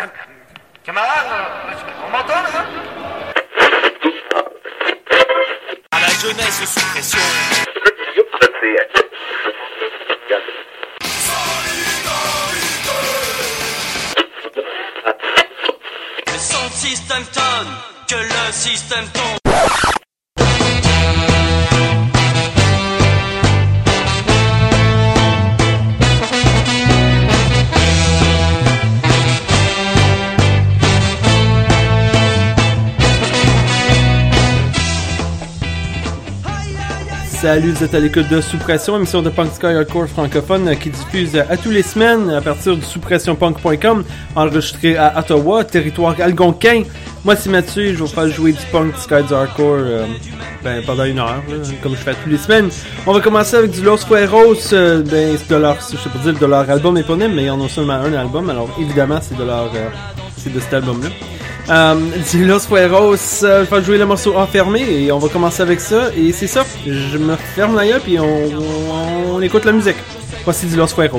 Camarade, on m'entend là? À la jeunesse sous pression. Le son système tonne, que le système tombe. Salut, vous êtes à l'écoute de Sous Pression, émission de punk sky hardcore francophone qui diffuse à tous les semaines à partir du souspressionpunk.com, enregistré à Ottawa, territoire algonquin. Moi c'est Mathieu et je vais vous faire jouer du punk, du sky, du hardcore pendant une heure, là, comme je fais tous les semaines. On va commencer avec du Los Fueros, c'est de leur, je sais pas dire de leur album éponyme, mais ils en ont seulement un album, alors évidemment c'est de leur, c'est de cet album-là. Du Los Fueros, je vais jouer le morceau Enfermé et on va commencer avec ça. Et c'est ça, je me ferme la gueule puis on écoute la musique. Voici du Los Fueros.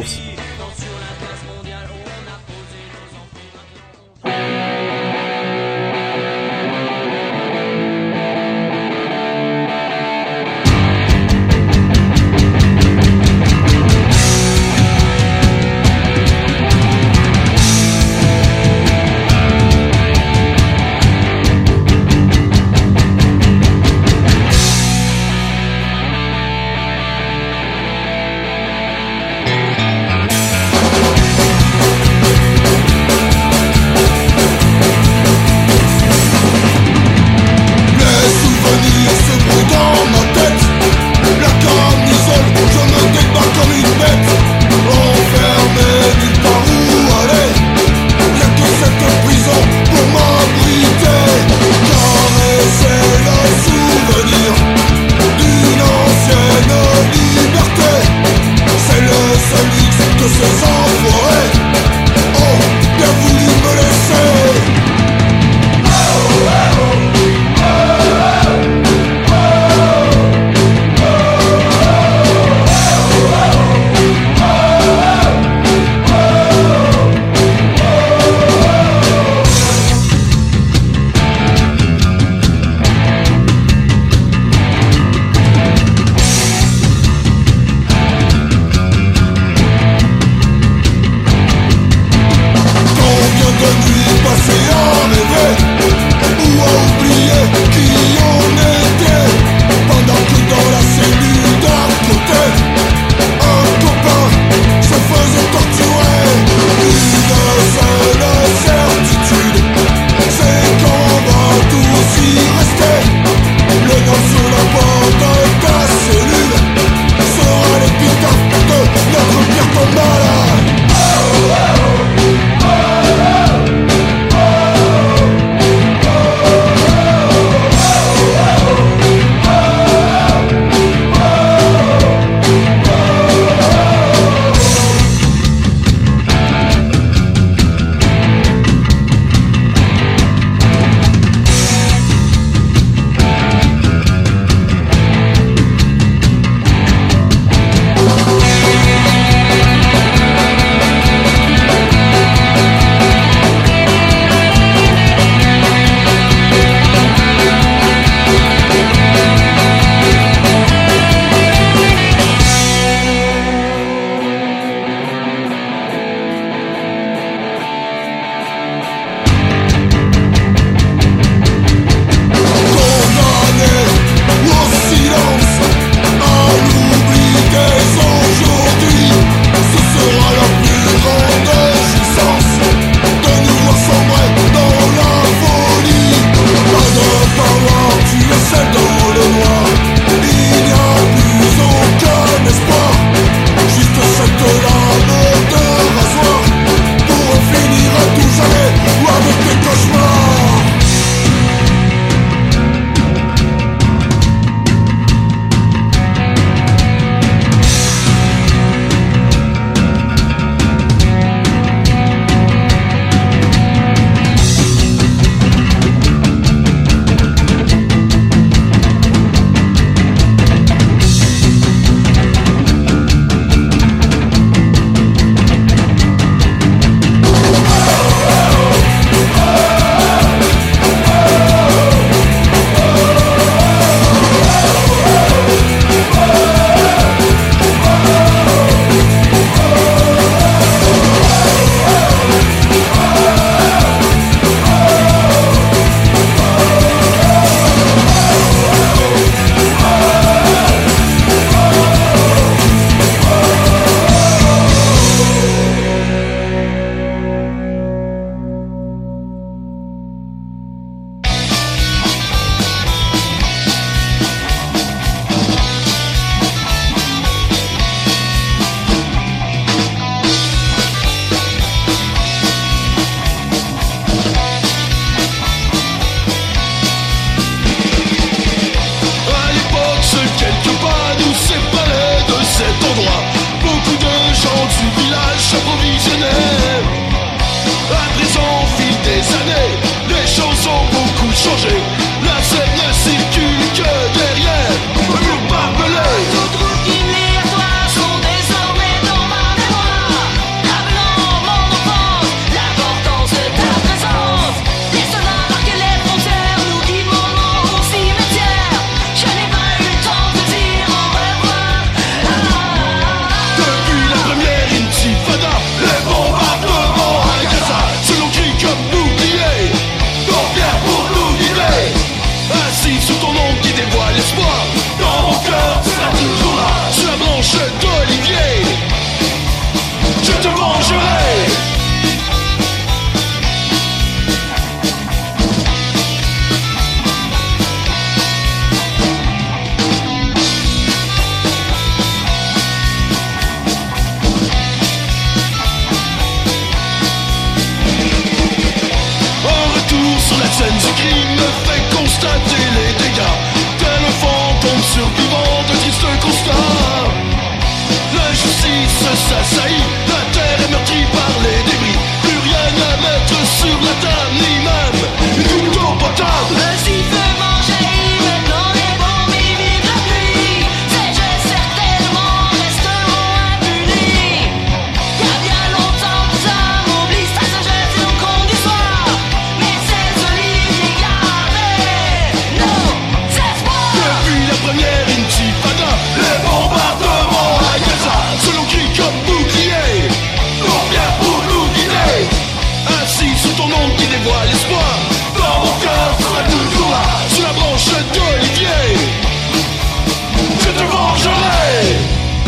scènes écrites me fait constater les dégâts. Tel un fantôme survivant de tristes constats. L'injustice s'assaillit, la terre est meurtrie par les débris. Plus rien à mettre sur la table, ni même une goutte d'eau potable. Le sifflement jaillit, maintenant les bombes imitent la pluie. Ces gestes certainement resteront impunis. Y'a bien longtemps que ça m'oublie, sa sagesse et nos contes d'histoire. Mais ces oliviers gardaient nos espoirs. Depuis la première intifada, les bombardements à Gaza se l'ont crie comme bouclier. Pour bien pour nous guider. Assis sous ton nom qui dévoile l'espoir, dans mon cœur sera toujours là, sous la branche d'olivier. Je te vengerai.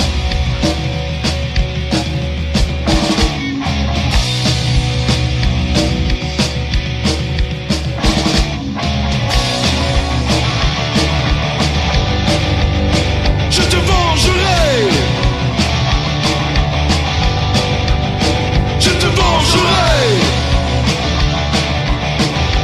Je te vengerai. Je te vengerai.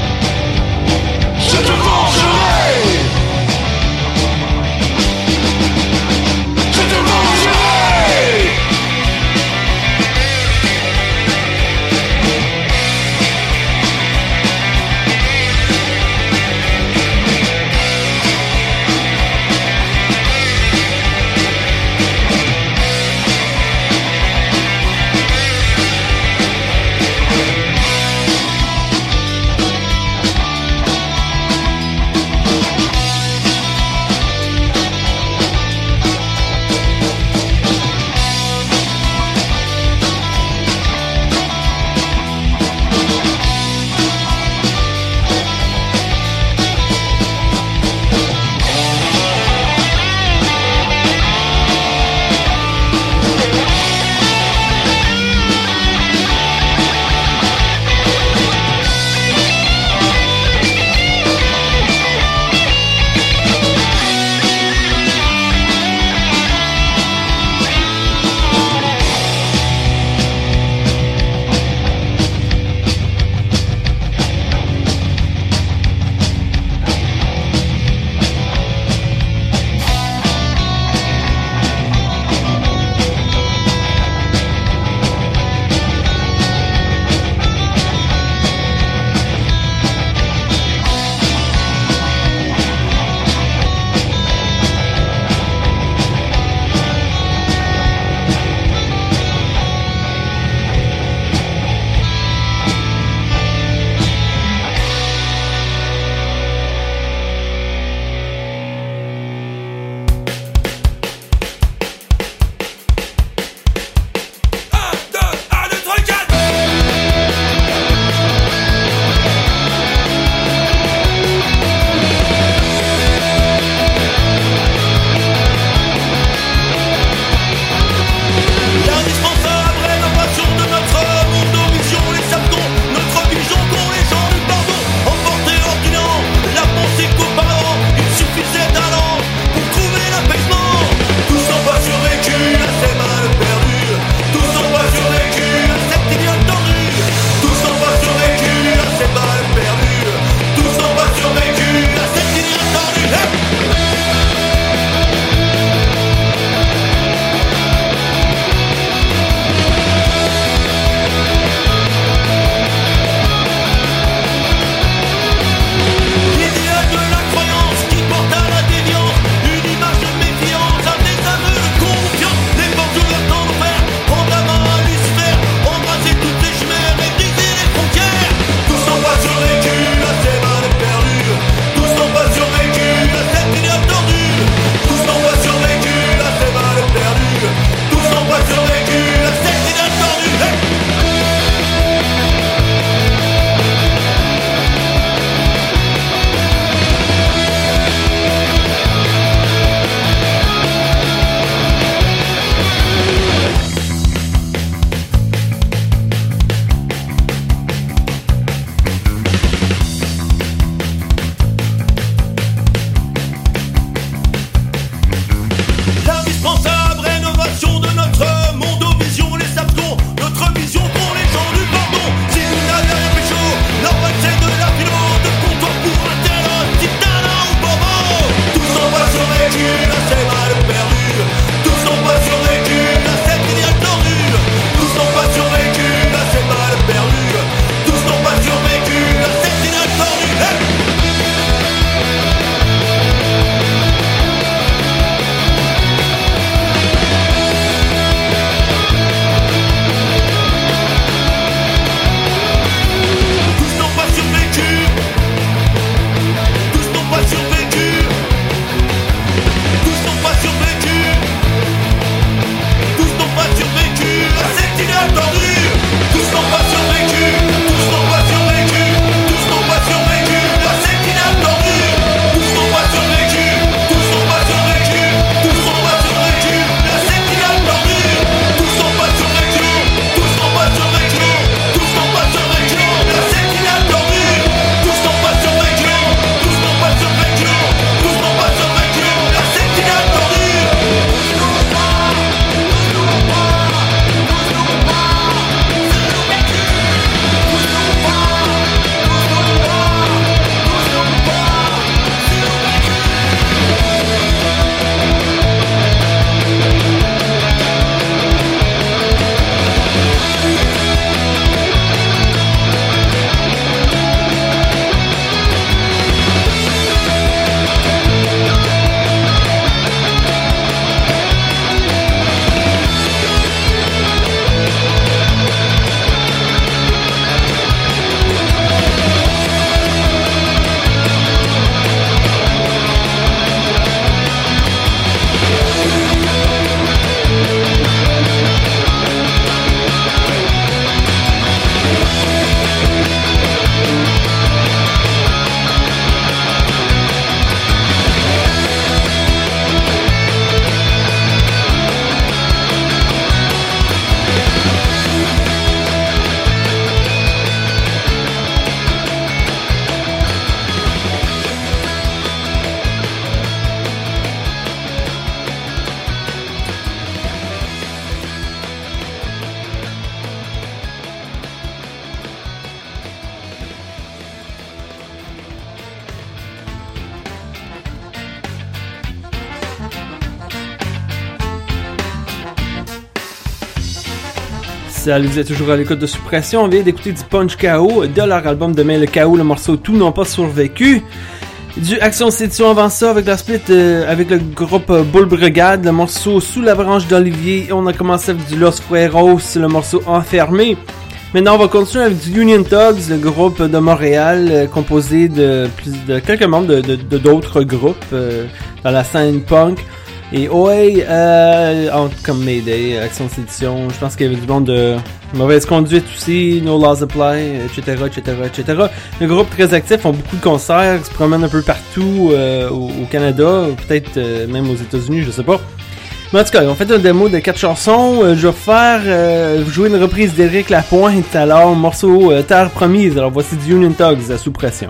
Salut, vous êtes toujours à l'écoute de Suppression. On vient d'écouter du Punch KO de leur album Demain le KO, le morceau Tout n'ont pas survécu. Du Action Sédition avant ça avec la split avec le groupe Bull Brigade, le morceau Sous la branche d'Olivier. On a commencé avec du Los Fueros, le morceau Enfermé. Maintenant, on va continuer avec du Union Thugs, le groupe de Montréal, composé de quelques membres de d'autres groupes dans la scène punk. Et comme Mayday, Action Sédition, je pense qu'il y avait du monde de Mauvaise Conduite aussi, No Laws Apply, etc. Le groupe très actif, font beaucoup de concerts, se promènent un peu partout au Canada, peut-être même aux États-Unis, je sais pas. Mais en tout cas, on fait une démo de 4 chansons. Je vais faire jouer une reprise d'Éric Lapointe, alors morceau Terre Promise. Alors voici du Union Thugs à Sous Pression.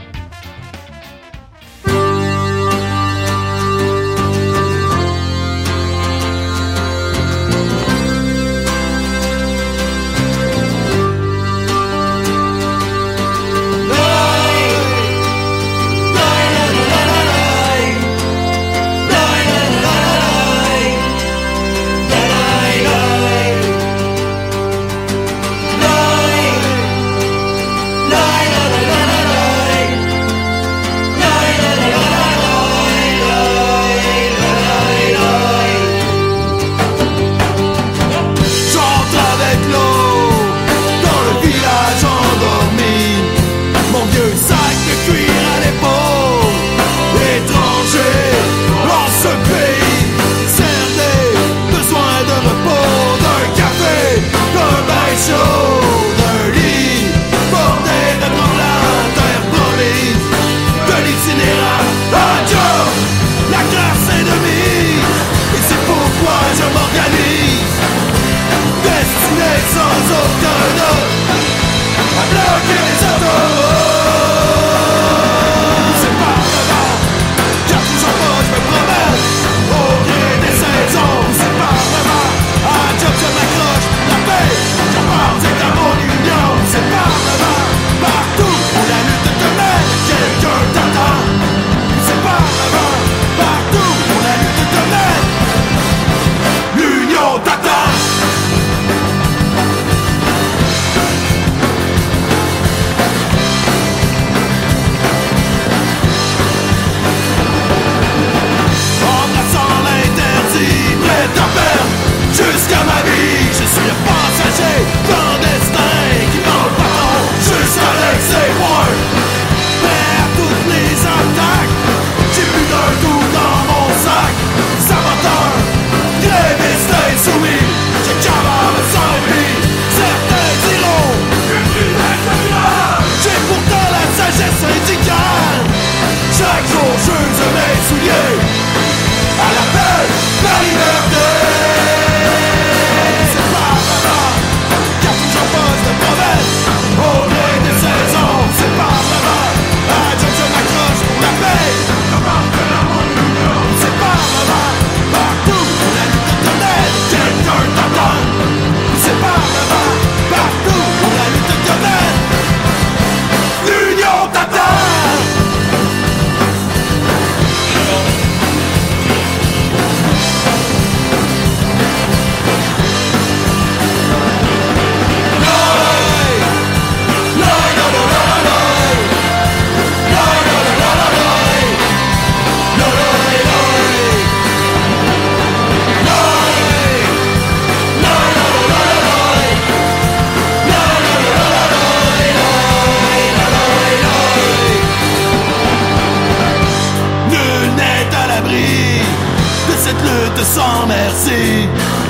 Sans merci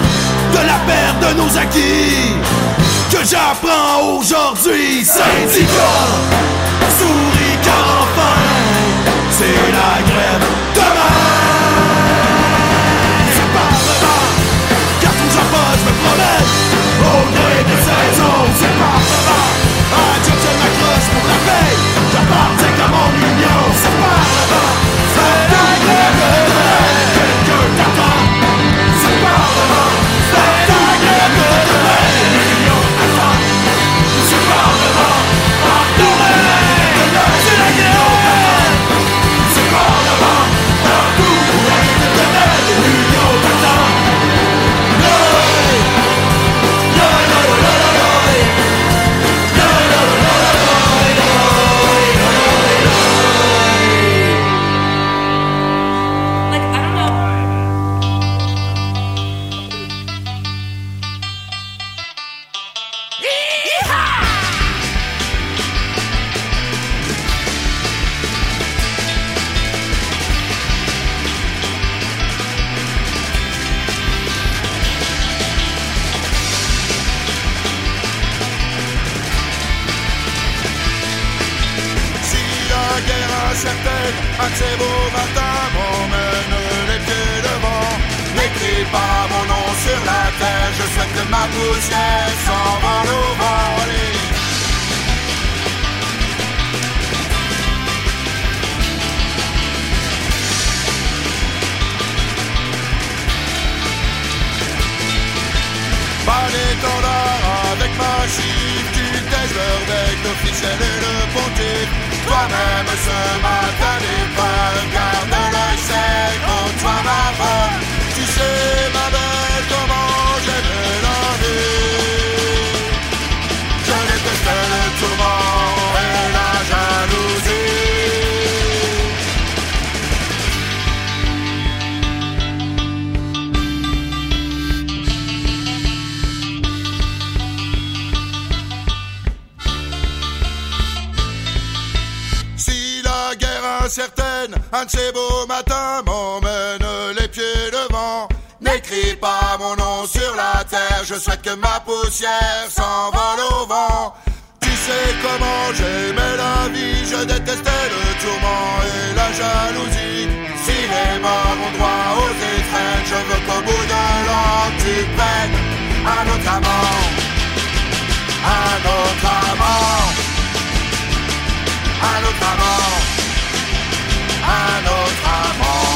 de la perte de nos acquis que j'apprends aujourd'hui. Syndicat, souris car enfin c'est la grève demain. C'est pas vraiment car tout j'en pas, je me promène au gré des saisons. C'est pas vraiment un job je m'accroche pour la paix. J'appartiens qu'à mon union. C'est pas vraiment c'est la grève demain. Quelqu'un t'attend. C'est pas vraiment c'est la grève demain. L'union attend. C'est pas vraiment certaine, un de ces beaux matins m'emmène les pieds devant. N'écris pas mon nom sur la terre, je souhaite que ma poussière s'envole au vent. Allez. Pas d'étendard avec ma chiffre, tu tèches leur bec, l'officiel et le pontife. Toi-même ce matin d'épreuve, garde l'œil sec, toi ma femme. Tu sais ma belle comment j'aimais la vie. Je détestais le tourment et la jalousie. Certaine, un de ces beaux matins m'emmène les pieds devant. N'écris pas mon nom sur la terre, je souhaite que ma poussière s'envole au vent. Tu sais comment j'aimais la vie, je détestais le tourment et la jalousie. Si les morts ont droit aux étrennes, je veux qu'au bout de l'an tu prennes un autre amant, un autre amant, un autre amant. Un autre amant.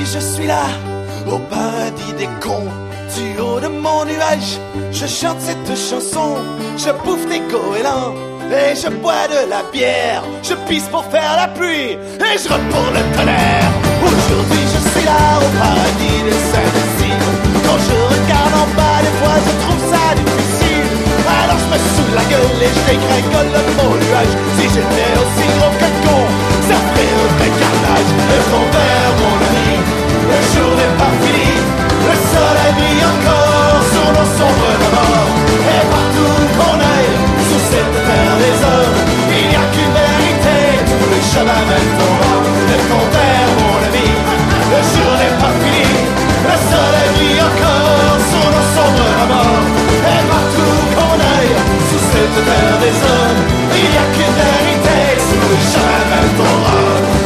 Aujourd'hui je suis là, au paradis des cons. Du haut de mon nuage, je chante cette chanson. Je bouffe des goélands et je bois de la bière. Je pisse pour faire la pluie et je rote pour le tonnerre. Aujourd'hui je suis là, au paradis des imbéciles. Quand je regarde en bas, des fois je trouve ça difficile. Alors je me saoule la gueule et je dégrégole de mon nuage. Si j'étais aussi gros que con, ça ferait un vrai carnage. Le fond vert, mon ami, le jour n'est pas fini. Le soleil brille encore sur nos sombres de mort. Et partout qu'on aille, sous cette terre des hommes, il n'y a qu'une vérité, tous les chemins mènent au roi. Le fond vert, mon ami, le jour n'est pas fini. Le soleil brille encore sur nos sombres de mort. Et partout qu'on aille, sous cette terre des hommes, il n'y a qu'une vérité, tous les chemins mènent au roi.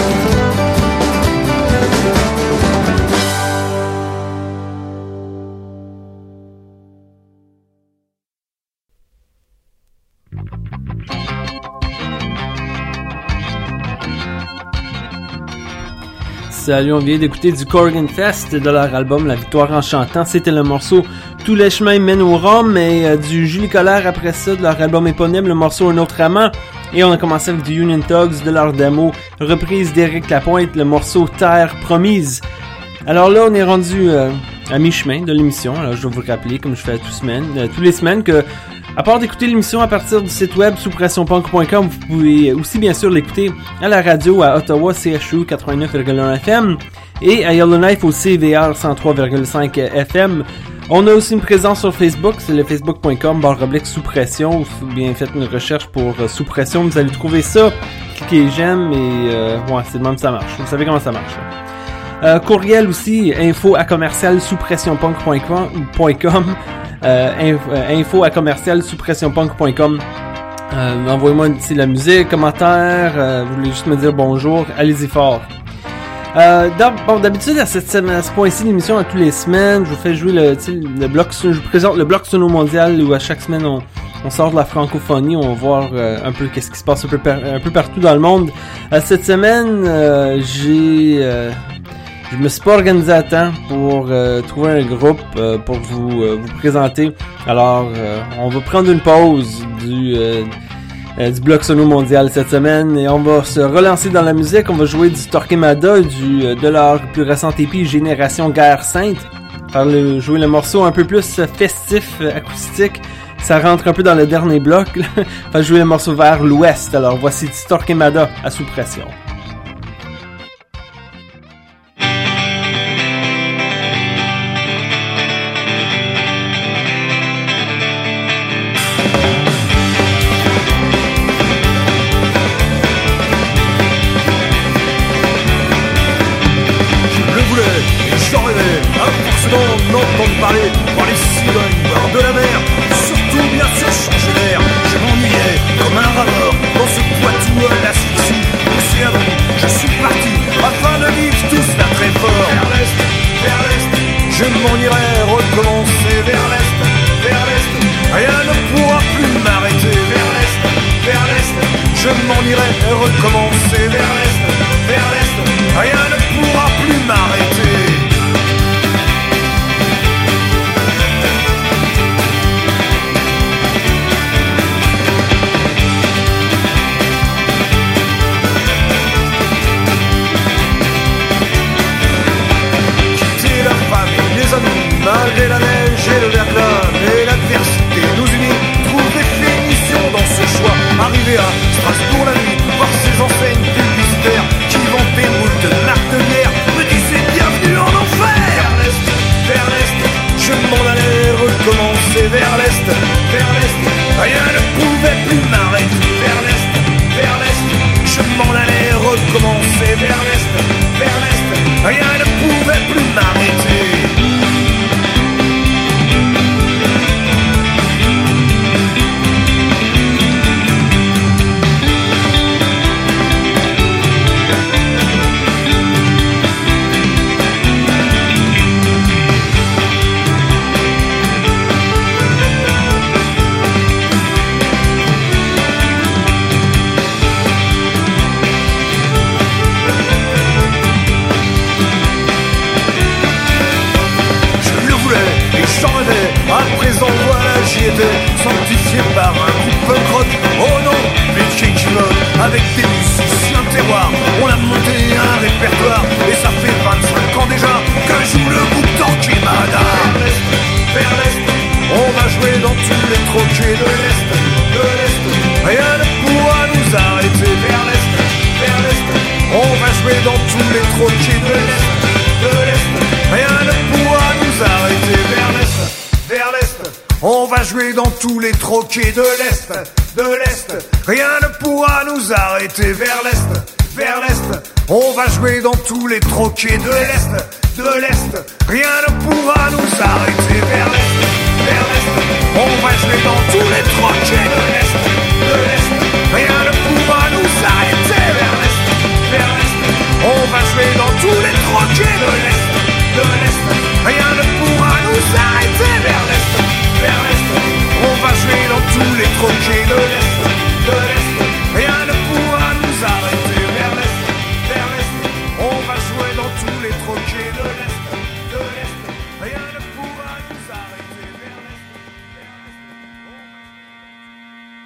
Salut, on vient d'écouter du Corgan Fest de leur album La Victoire en chantant. C'était le morceau Tous les chemins mènent au Rhum, et du Julie Collard après ça de leur album éponyme, le morceau Un autre amant. Et on a commencé avec du Union Thugs de leur démo, reprise d'Éric Lapointe, le morceau Terre promise. Alors là, on est rendu à mi-chemin de l'émission. Alors je vais vous rappeler, comme je fais tous les semaines, que à part d'écouter l'émission à partir du site web souspressionpunk.com, vous pouvez aussi bien sûr l'écouter à la radio à Ottawa, CHU 89,1 FM et à Yellowknife au CVR 103,5 FM. On a aussi une présence sur Facebook, c'est le facebook.com/sous-pression, ou bien faites une recherche pour sous-pression, vous allez trouver ça, cliquez j'aime et ouais, c'est de même que ça marche, vous savez comment ça marche. Courriel aussi, info@sous-pressionpunk.com. info@sous-pressionpunk.com. Envoyez-moi ici la musique, commentaires, vous voulez juste me dire bonjour, allez-y fort. D'habitude à ce point-ci de l'émission, à tous les semaines, je vous fais jouer le bloc, je vous présente le bloc sono mondial où à chaque semaine on sort de la francophonie, on va voir un peu qu'est-ce qui se passe un peu partout dans le monde. Cette semaine, je me suis pas organisé à temps pour trouver un groupe pour vous présenter. Alors, on va prendre une pause du bloc sono mondial cette semaine et on va se relancer dans la musique. On va jouer du Torquemada, de leur plus récente EP Génération Guerre Sainte. Jouer le morceau un peu plus festif, acoustique. Ça rentre un peu dans le dernier bloc. Jouer le morceau vers l'ouest. Alors, voici du Torquemada à sous pression. N'entendre parler par les cigognes bord de la mer, surtout bien sûr changer d'air. Je m'ennuyais comme un rameur dans ce Poitou à l'asphyxie. Poussé à bout, je suis parti afin de vivre tout cela très fort. Vers l'est, je m'en irai recommencer vers l'est, rien ne pourra plus m'arrêter. Vers l'est, je m'en irai recommencer vers l'est, rien ne pourra plus m'arrêter. Malgré la neige et le verglas, mais l'adversité nous unit. Trouve définition dans ce choix. Arriver à Strasbourg la nuit, voir ses enseignes. était sanctifié par un groupe punk rock. Oh non, les Chichimon, avec des musiciens terroirs, on a monté un répertoire et ça fait 25 ans déjà que joue le groupe Torquemada. Vers l'est, on va jouer dans tous les troquets de l'est, rien ne pourra nous arrêter. Vers l'est, on va jouer dans tous les troquets de l'est, rien ne pourra nous arrêter. Vers l'est, on va jouer dans tous les troquets de l'est, rien ne pourra nous arrêter. Vers l'est, on va jouer dans tous les troquets de l'est, rien ne pourra nous arrêter. Vers l'est, on va jouer dans tous les troquets de l'est, rien ne pourra nous arrêter. Vers l'est, on va jouer dans tous les troquets de l'est, rien ne pourra nous arrêter. Vers l'est, on va jouer dans tous les troquets de l'est, rien ne pourra nous arrêter. Vers l'est, on va jouer dans tous les troquets de l'est, rien ne pourra nous arrêter. Vers l'est,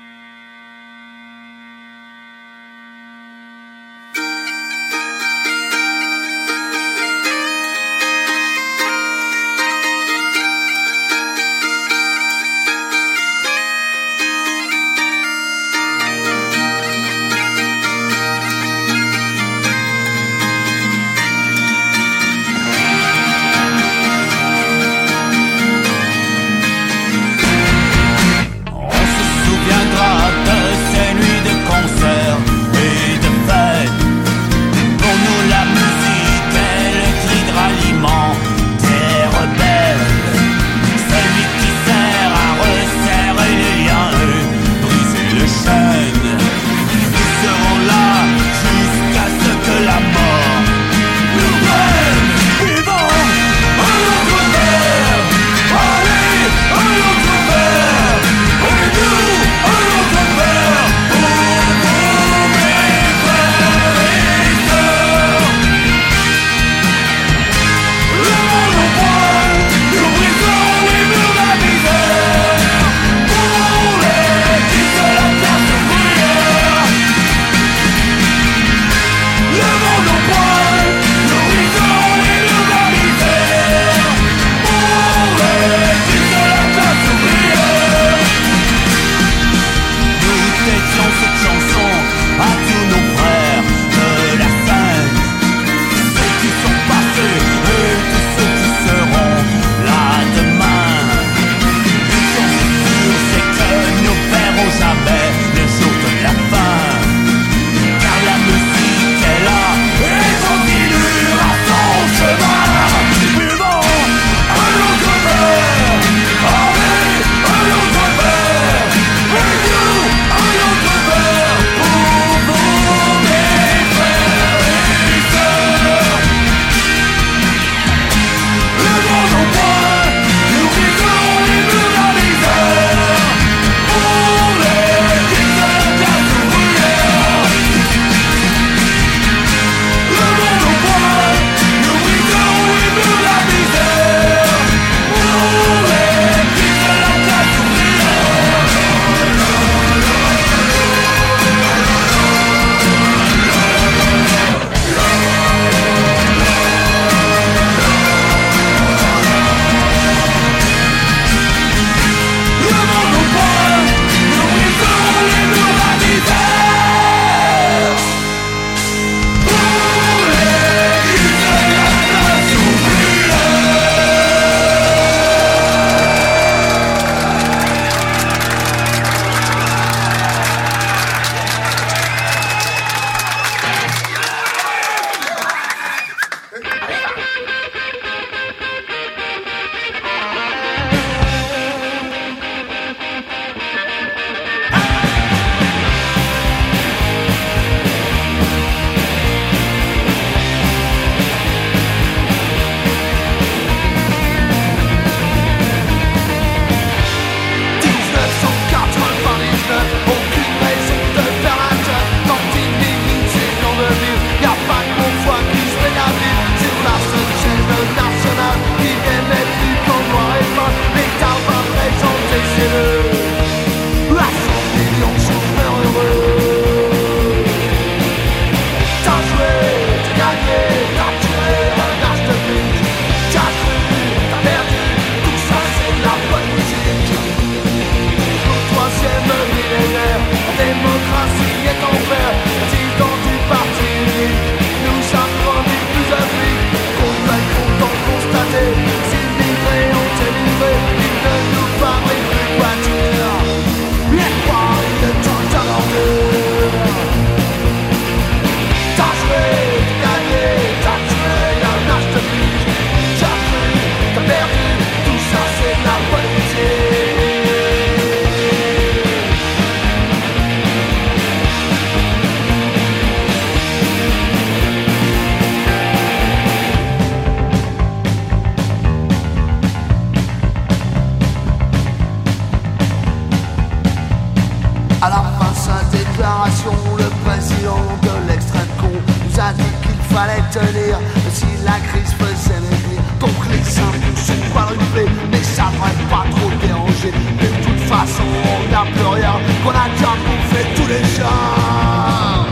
le président de l'extrême con nous a dit qu'il fallait tenir si la crise faisait maigrir. Donc les impôts sont quadruplés, mais ça devrait pas trop déranger. De toute façon on n'a plus rien, qu'on a déjà bouffé tous les gens.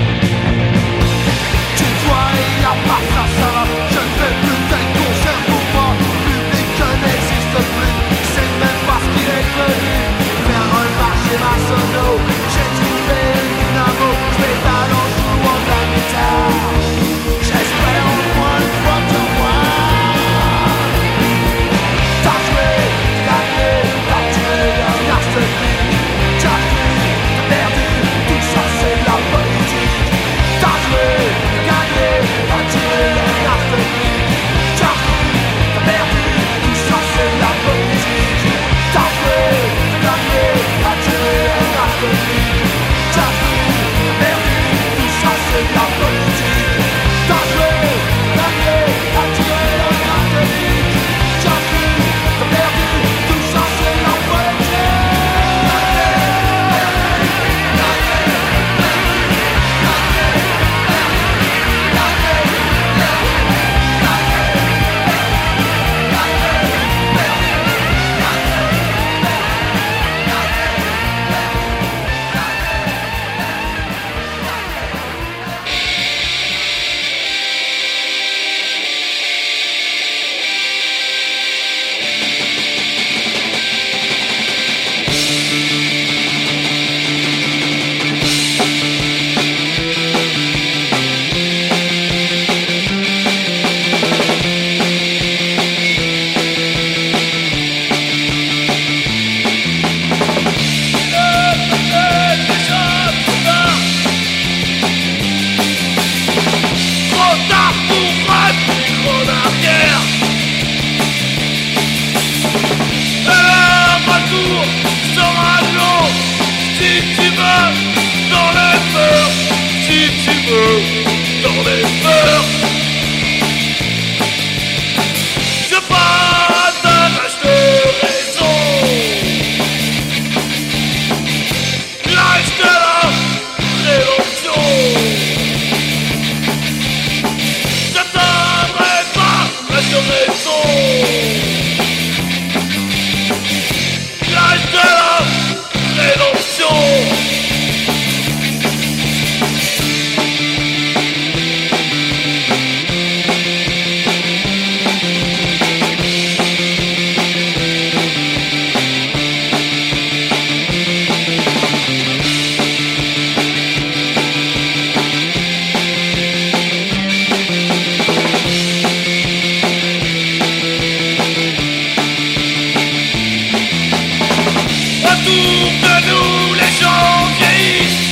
Tu vois, il a pas ça, ça va. Je ne fais plus tel concert pour moi. Le public n'existe plus, c'est même pas ce qu'il est connu. Faire remarcher ma sono, j'ai trouvé une dynamo. Je pédale en jouant de la guitare. J'espère au moins une fois te voir. T'as joué, gagné, t'as tué un arsenal. T'as vu, t'as perdu, tout ça c'est de la politique. T'as joué, gagné, t'as tué un arsenal. T'as vu, t'as perdu, tout ça c'est de la politique. T'as joué, gagné, t'as tué un arsenal. T'as vu, t'as perdu, tout ça c'est de la politique. T'as joué, gagné, t'as tué un arsenal. T'as vu, t'as perdu, tout ça c'est de la politique. Trop tard pour revenir en arrière. Le retour sera long. Si tu veux, dans les peurs. Si tu veux, dans les peurs. Je partage de raison. L'âge de la révolution. J'attendrai pas la raison. L'âge de la rédemption. Autour de nous les gens vieillissent.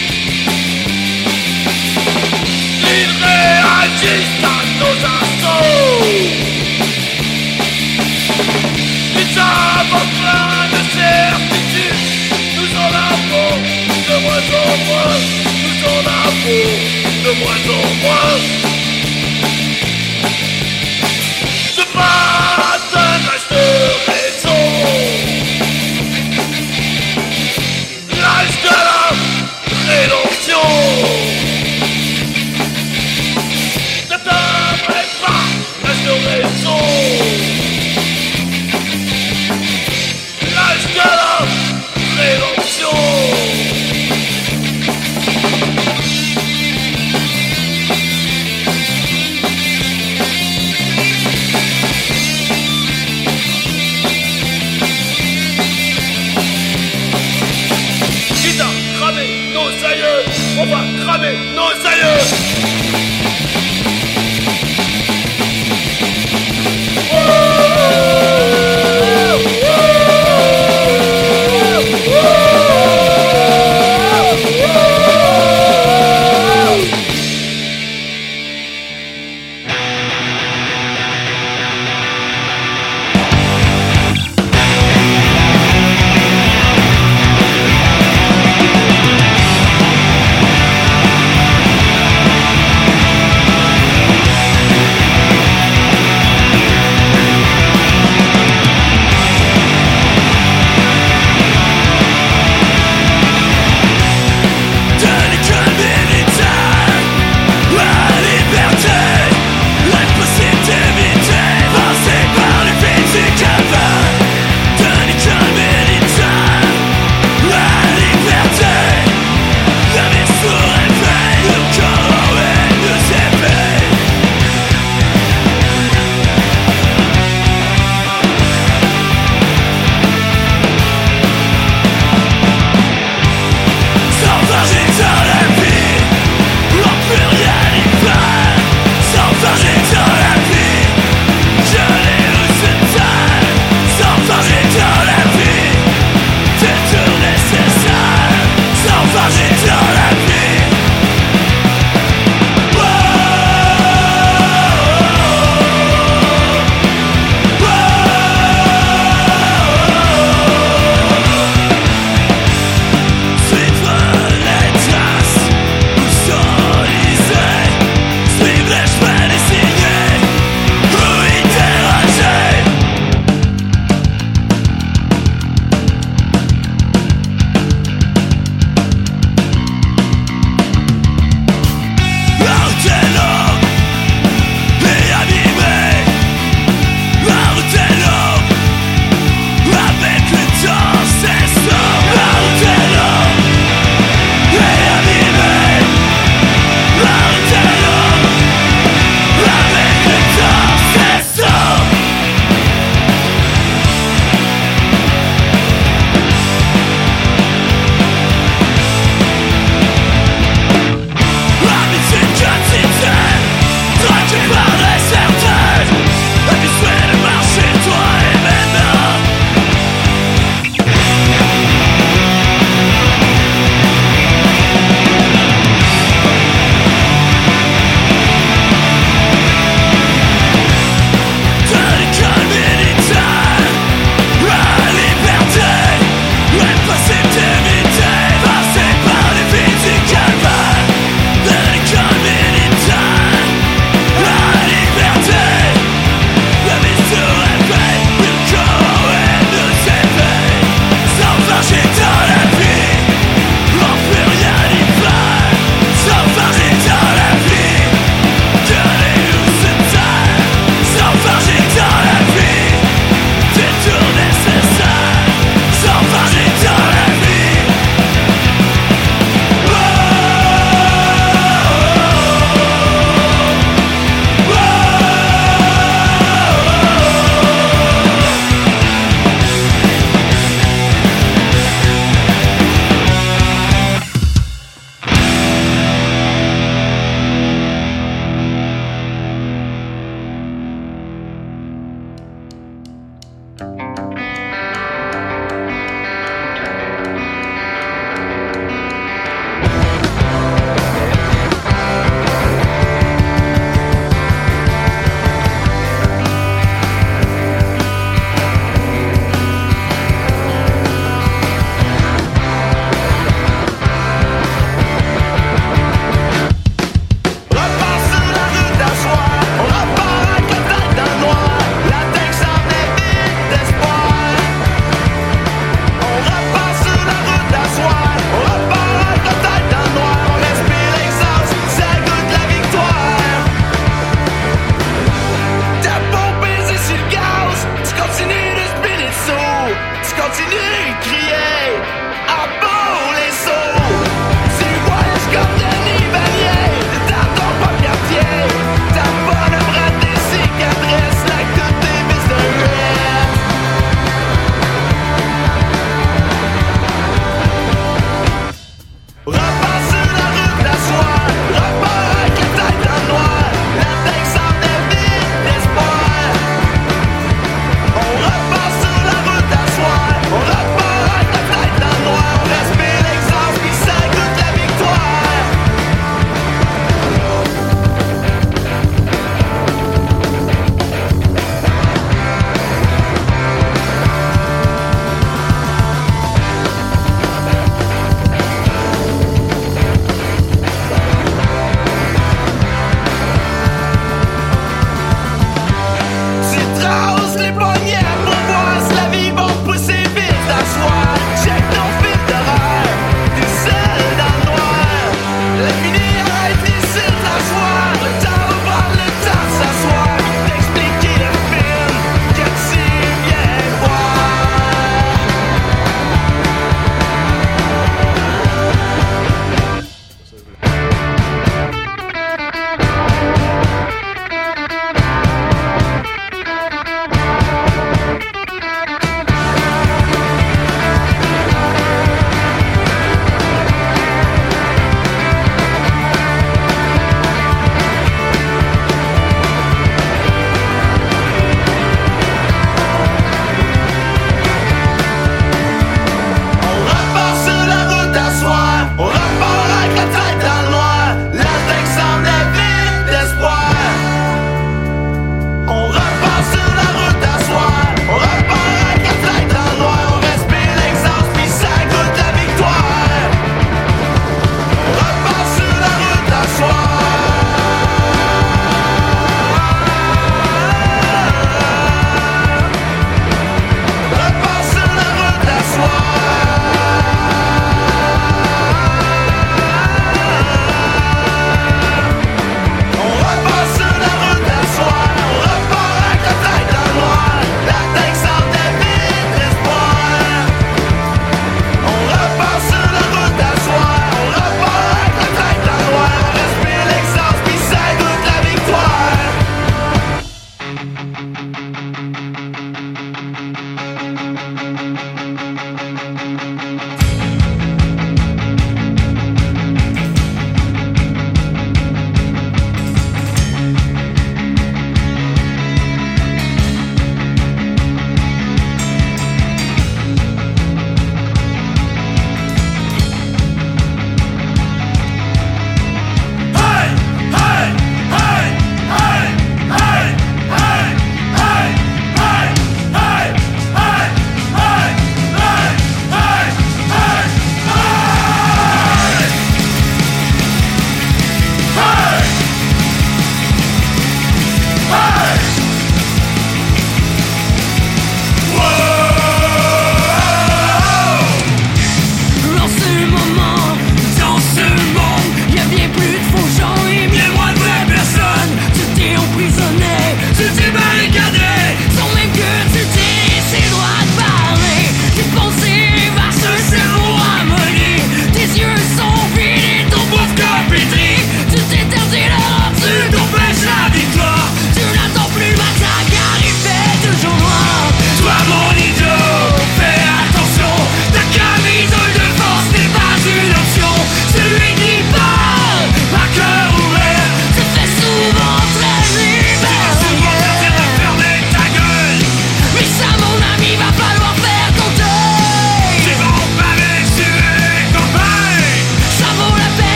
Ils réagissent à nos assauts. Ils avancent plein de certitudes. Nous en avons de moins en moins. Nous en avons de moins en moins. Je partage de raison. L'âge de la rédemption. N'atteindrai pas l'âge de raison. L'âge de la rédemption. Quitte à cramer nos aïeux, on va cramer nos aïeux.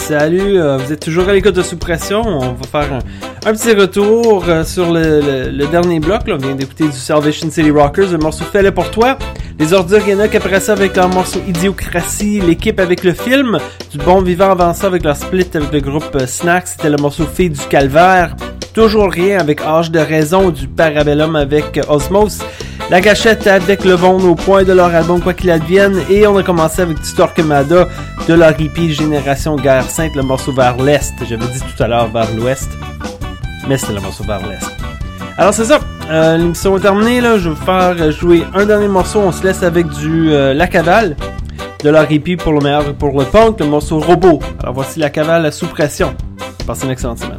Salut, vous êtes toujours à l'écoute de Sous-Pression. On va faire un petit retour sur le dernier bloc. Là. On vient d'écouter du Salvation City Rockers, le morceau Fais-le pour toi. Les Ordures Guénoc après ça avec leur morceau Idiocratie. L'équipe avec le film. Du Bon Vivant avant ça avec leur split avec le groupe Snack. C'était le morceau Fille du Calvaire. Toujours rien avec Âge de raison du Parabellum avec Osmos. La Gâchette avec Le Vaughn au point de leur album Quoi qu'il advienne. Et on a commencé avec du Torquemada de leur EP Génération Guerre Sainte, le morceau Vers l'Est. J'avais dit tout à l'heure Vers l'Ouest, mais c'était le morceau Vers l'Est. Alors c'est ça, l'émission est terminée. Là. Je vais vous faire jouer un dernier morceau. On se laisse avec du La Cavale de leur EP pour le meilleur pour le punk, le morceau Robot. Alors voici La Cavale sous pression. Passez une excellente semaine.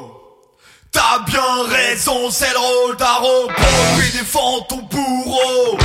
T'as bien raison, c'est le rôle d'un robot qui défend ton bourreau.